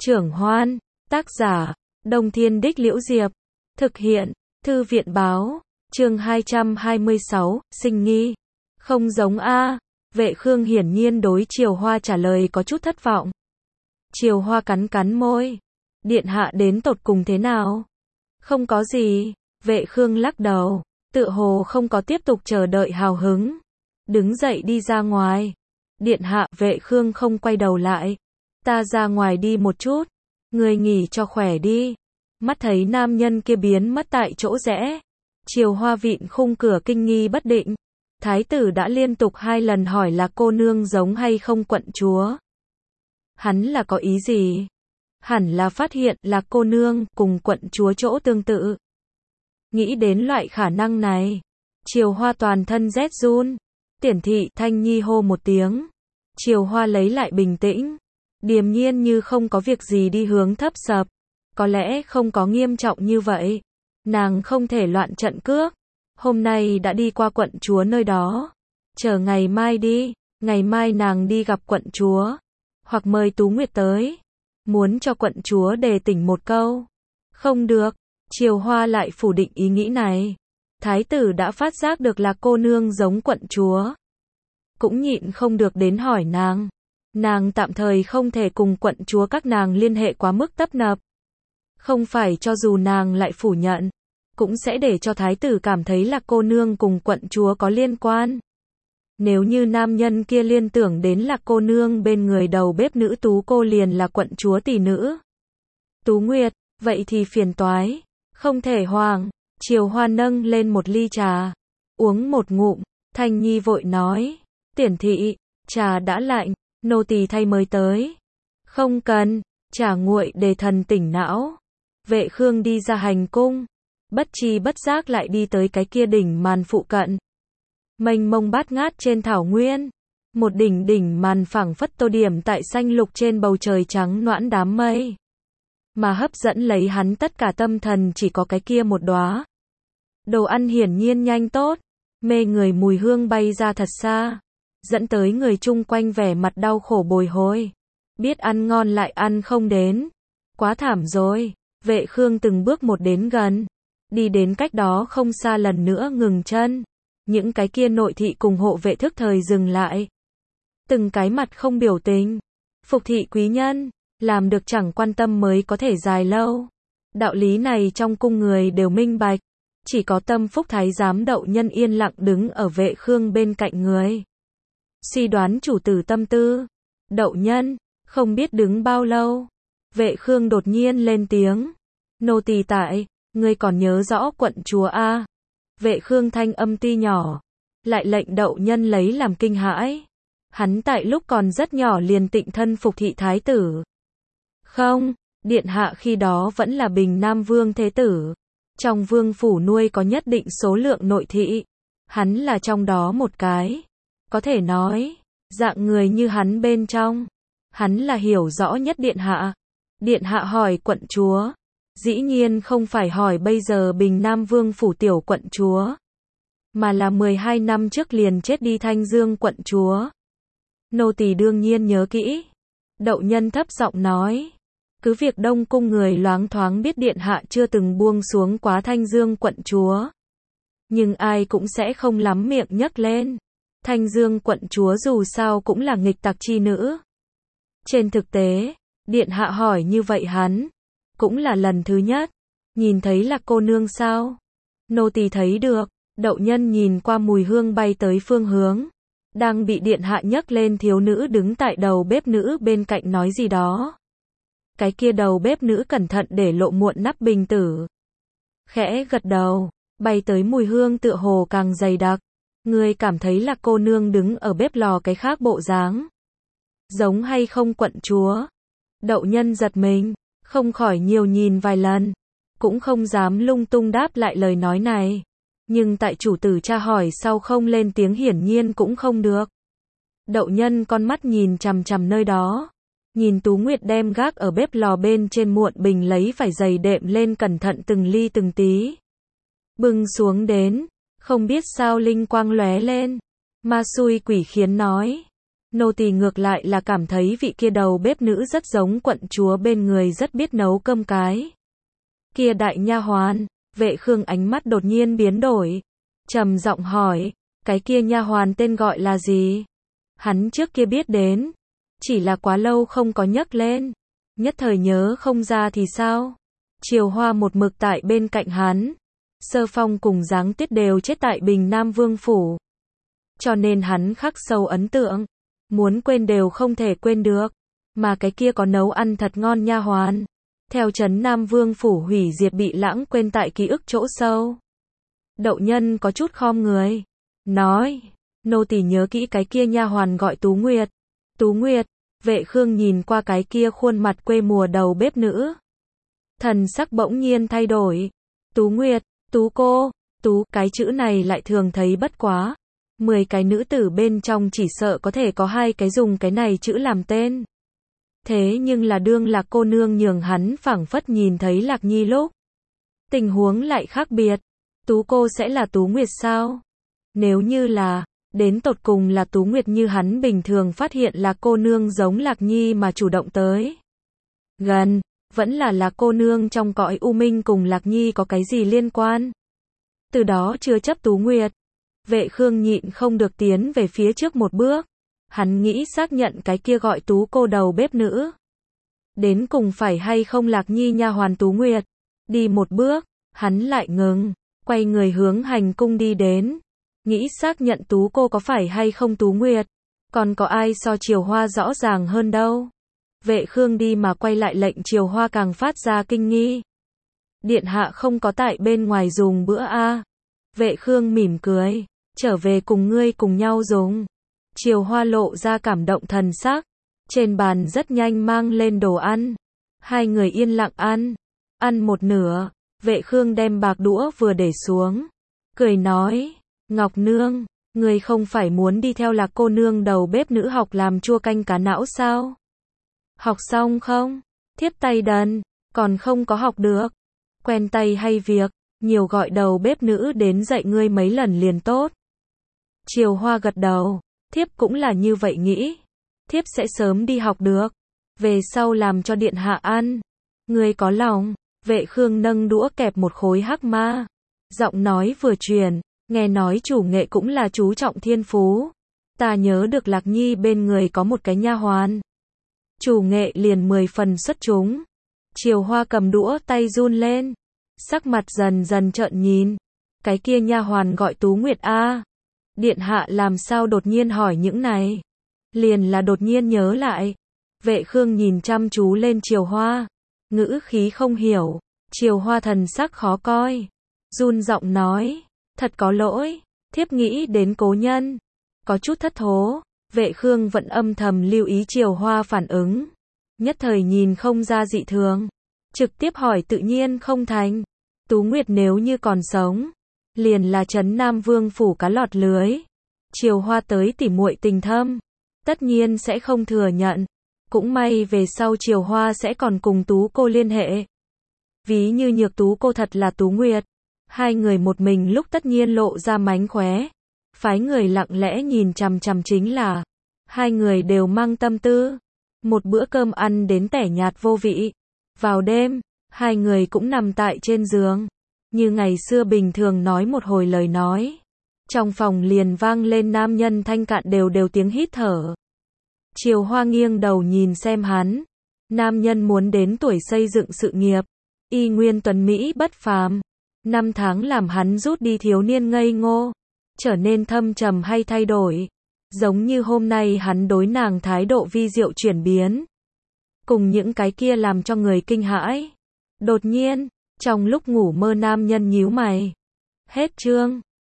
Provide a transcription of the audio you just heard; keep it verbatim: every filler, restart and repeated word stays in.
Trưởng Hoan, tác giả, Đông Thiên Đích Liễu Diệp, thực hiện, Thư viện Báo, chương hai trăm hai mươi sáu, sinh nghi. Không giống a. Vệ Khương hiển nhiên đối Triều Hoa trả lời có chút thất vọng. Triều Hoa cắn cắn môi. Điện hạ đến tột cùng thế nào? Không có gì. Vệ Khương lắc đầu, tựa hồ không có tiếp tục chờ đợi hào hứng. Đứng dậy đi ra ngoài. Điện hạ, Vệ Khương không quay đầu lại. Ta ra ngoài đi một chút. Người nghỉ cho khỏe đi. Mắt thấy nam nhân kia biến mất tại chỗ rẽ. Triều Hoa vịn khung cửa kinh nghi bất định. Thái tử đã liên tục hai lần hỏi là cô nương giống hay không quận chúa. Hắn là có ý gì? Hẳn là phát hiện là cô nương cùng quận chúa chỗ tương tự. Nghĩ đến loại khả năng này. Triều Hoa toàn thân rét run. Tiển thị Thanh Nhi hô một tiếng. Triều Hoa lấy lại bình tĩnh. Điềm nhiên như không có việc gì đi hướng thấp sập. Có lẽ không có nghiêm trọng như vậy. Nàng không thể loạn trận cước. Hôm nay đã đi qua quận chúa nơi đó. Chờ ngày mai đi. Ngày mai nàng đi gặp quận chúa. Hoặc mời Tú Nguyệt tới. Muốn cho quận chúa đề tỉnh một câu. Không được. Triều Hoa lại phủ định ý nghĩ này. Thái tử đã phát giác được là cô nương giống quận chúa. Cũng nhịn không được đến hỏi nàng. Nàng tạm thời không thể cùng quận chúa các nàng liên hệ quá mức tấp nập. Không phải cho dù nàng lại phủ nhận, cũng sẽ để cho thái tử cảm thấy là cô nương cùng quận chúa có liên quan. Nếu như nam nhân kia liên tưởng đến là cô nương bên người đầu bếp nữ Tú cô liền là quận chúa tỷ nữ Tú Nguyệt, vậy thì phiền toái. Không thể hoàng. Triều Hoa nâng lên một ly trà. Uống một ngụm. Thanh Nhi vội nói. Tiển thị, trà đã lạnh. Nô tỳ thay mới tới. Không cần. Trà nguội để thần tỉnh não. Vệ Khương đi ra hành cung. Bất chi bất giác lại đi tới cái kia đỉnh màn phụ cận. Mênh mông bát ngát trên thảo nguyên. Một đỉnh đỉnh màn phẳng phất tô điểm tại xanh lục trên bầu trời trắng noãn đám mây. Mà hấp dẫn lấy hắn tất cả tâm thần chỉ có cái kia một đóa. Đồ ăn hiển nhiên nhanh tốt. Mê người mùi hương bay ra thật xa. Dẫn tới người chung quanh vẻ mặt đau khổ bồi hồi. Biết ăn ngon lại ăn không đến. Quá thảm rồi. Vệ Khương từng bước một đến gần. Đi đến cách đó không xa lần nữa ngừng chân. Những cái kia nội thị cùng hộ vệ thức thời dừng lại. Từng cái mặt không biểu tình. Phục thị quý nhân. Làm được chẳng quan tâm mới có thể dài lâu. Đạo lý này trong cung người đều minh bạch. Chỉ có Tâm Phúc thái giám Đậu Nhân yên lặng đứng ở Vệ Khương bên cạnh người. Suy đoán chủ tử tâm tư. Đậu Nhân, không biết đứng bao lâu. Vệ Khương đột nhiên lên tiếng. Nô tỳ tại, ngươi còn nhớ rõ quận chúa a? Vệ Khương thanh âm tuy nhỏ, lại lệnh Đậu Nhân lấy làm kinh hãi. Hắn tại lúc còn rất nhỏ liền tịnh thân phục thị thái tử. Không, điện hạ khi đó vẫn là Bình Nam Vương thế tử. Trong vương phủ nuôi có nhất định số lượng nội thị. Hắn là trong đó một cái. Có thể nói, dạng người như hắn bên trong. Hắn là hiểu rõ nhất điện hạ. Điện hạ hỏi quận chúa. Dĩ nhiên không phải hỏi bây giờ Bình Nam Vương phủ tiểu quận chúa. Mà là mười hai năm trước liền chết đi Thanh Dương quận chúa. Nô tỳ đương nhiên nhớ kỹ. Đậu Nhân thấp giọng nói. Cứ việc Đông cung người loáng thoáng biết điện hạ chưa từng buông xuống quá Thanh Dương quận chúa. Nhưng ai cũng sẽ không lắm miệng nhắc lên. Thanh Dương quận chúa dù sao cũng là nghịch tặc chi nữ. Trên thực tế, điện hạ hỏi như vậy hắn. Cũng là lần thứ nhất. Nhìn thấy là cô nương sao? Nô tỳ thấy được. Đậu Nhân nhìn qua mùi hương bay tới phương hướng. Đang bị điện hạ nhấc lên thiếu nữ đứng tại đầu bếp nữ bên cạnh nói gì đó. Cái kia đầu bếp nữ cẩn thận để lộ muộn nắp bình tử. Khẽ gật đầu, bay tới mùi hương tựa hồ càng dày đặc. Ngươi cảm thấy là cô nương đứng ở bếp lò cái khác bộ dáng. Giống hay không quận chúa? Đậu Nhân giật mình, không khỏi nhiều nhìn vài lần. Cũng không dám lung tung đáp lại lời nói này. Nhưng tại chủ tử tra hỏi sau không lên tiếng hiển nhiên cũng không được. Đậu Nhân con mắt nhìn chằm chằm nơi đó. Nhìn Tú Nguyệt đem gác ở bếp lò bên trên muộn bình lấy vải dày đệm lên cẩn thận từng ly từng tí. Bưng xuống đến, không biết sao linh quang lóe lên. Ma xui quỷ khiến nói. Nô tỳ ngược lại là cảm thấy vị kia đầu bếp nữ rất giống quận chúa bên người rất biết nấu cơm cái. Kia đại nha hoàn, Vệ Khương ánh mắt đột nhiên biến đổi, trầm giọng hỏi, cái kia nha hoàn tên gọi là gì? Hắn trước kia biết đến, chỉ là quá lâu không có nhắc lên, nhất thời nhớ không ra thì sao? Triều Hoa một mực tại bên cạnh hắn, Sơ Phong cùng Giáng Tiết đều chết tại Bình Nam Vương phủ, cho nên hắn khắc sâu ấn tượng, muốn quên đều không thể quên được, mà cái kia có nấu ăn thật ngon nha hoàn, theo Trấn Nam Vương phủ hủy diệt bị lãng quên tại ký ức chỗ sâu. Đậu Nhân có chút khom người, nói, nô tỳ nhớ kỹ cái kia nha hoàn gọi Tú Nguyệt. Tú Nguyệt, Vệ Khương nhìn qua cái kia khuôn mặt quê mùa đầu bếp nữ, thần sắc bỗng nhiên thay đổi. Tú Nguyệt, Tú cô, Tú, cái chữ này lại thường thấy bất quá. Mười cái nữ tử bên trong chỉ sợ có thể có hai cái dùng cái này chữ làm tên. Thế nhưng là đương Lạc cô nương nhường hắn phảng phất nhìn thấy Lạc Nhi lúc, tình huống lại khác biệt. Tú cô sẽ là Tú Nguyệt sao? Nếu như là, đến tột cùng là Tú Nguyệt như hắn bình thường phát hiện Lạc cô nương giống Lạc Nhi mà chủ động tới gần, vẫn là Lạc cô nương trong cõi u minh cùng Lạc Nhi có cái gì liên quan? Từ đó chưa chấp Tú Nguyệt, Vệ Khương nhịn không được tiến về phía trước một bước. Hắn nghĩ xác nhận cái kia gọi Tú cô đầu bếp nữ, đến cùng phải hay không Lạc Nhi nha hoàn Tú Nguyệt. Đi một bước, hắn lại ngừng, quay người hướng hành cung đi đến, nghĩ xác nhận Tú cô có phải hay không Tú Nguyệt. Còn có ai so Triều Hoa rõ ràng hơn đâu. Vệ Khương đi mà quay lại lệnh Triều Hoa càng phát ra kinh nghi. Điện hạ không có tại bên ngoài dùng bữa a? Vệ Khương mỉm cười, trở về cùng ngươi cùng nhau dùng. Triều Hoa lộ ra cảm động thần sắc, trên bàn rất nhanh mang lên đồ ăn. Hai người yên lặng ăn, ăn một nửa, Vệ Khương đem bạc đũa vừa để xuống, cười nói, Ngọc Nương, ngươi không phải muốn đi theo Lạc cô nương đầu bếp nữ học làm chua canh cá não sao? Học xong không? Thiếp tay đần, còn không có học được. Quen tay hay việc, nhiều gọi đầu bếp nữ đến dạy ngươi mấy lần liền tốt. Triều Hoa gật đầu, thiếp cũng là như vậy nghĩ. Thiếp sẽ sớm đi học được, về sau làm cho điện hạ ăn. Ngươi có lòng. Vệ Khương nâng đũa kẹp một khối hắc ma, giọng nói vừa truyền, nghe nói chủ nghệ cũng là chú trọng thiên phú. Ta nhớ được Lạc Nhi bên người có một cái nha hoàn, chủ nghệ liền mười phần xuất chúng. Triều Hoa cầm đũa tay run lên, sắc mặt dần dần trợn nhìn. Cái kia nha hoàn gọi Tú Nguyệt a? Điện hạ làm sao đột nhiên hỏi những này? Liền là đột nhiên nhớ lại. Vệ Khương nhìn chăm chú lên Triều Hoa, ngữ khí không hiểu. Triều Hoa thần sắc khó coi, run giọng nói, thật có lỗi, thiếp nghĩ đến cố nhân, có chút thất thố. Vệ Khương vẫn âm thầm lưu ý Triều Hoa phản ứng, nhất thời nhìn không ra dị thường, trực tiếp hỏi tự nhiên không thành. Tú Nguyệt nếu như còn sống, liền là Trấn Nam Vương phủ cá lọt lưới. Triều Hoa tới tỉ muội tình thâm, tất nhiên sẽ không thừa nhận. Cũng may về sau Triều Hoa sẽ còn cùng Tú cô liên hệ. Ví như nhược Tú cô thật là Tú Nguyệt, hai người một mình lúc tất nhiên lộ ra mánh khóe. Phái người lặng lẽ nhìn chằm chằm chính là hai người đều mang tâm tư. Một bữa cơm ăn đến tẻ nhạt vô vị. Vào đêm, hai người cũng nằm tại trên giường, như ngày xưa bình thường nói một hồi lời nói. Trong phòng liền vang lên nam nhân thanh cạn đều đều tiếng hít thở. Triều Hoa nghiêng đầu nhìn xem hắn. Nam nhân muốn đến tuổi xây dựng sự nghiệp, y nguyên tuấn mỹ bất phàm. Năm tháng làm hắn rút đi thiếu niên ngây ngô, trở nên thâm trầm hay thay đổi. Giống như hôm nay hắn đối nàng thái độ vi diệu chuyển biến, cùng những cái kia làm cho người kinh hãi. Đột nhiên, trong lúc ngủ mơ nam nhân nhíu mày. Hết chương.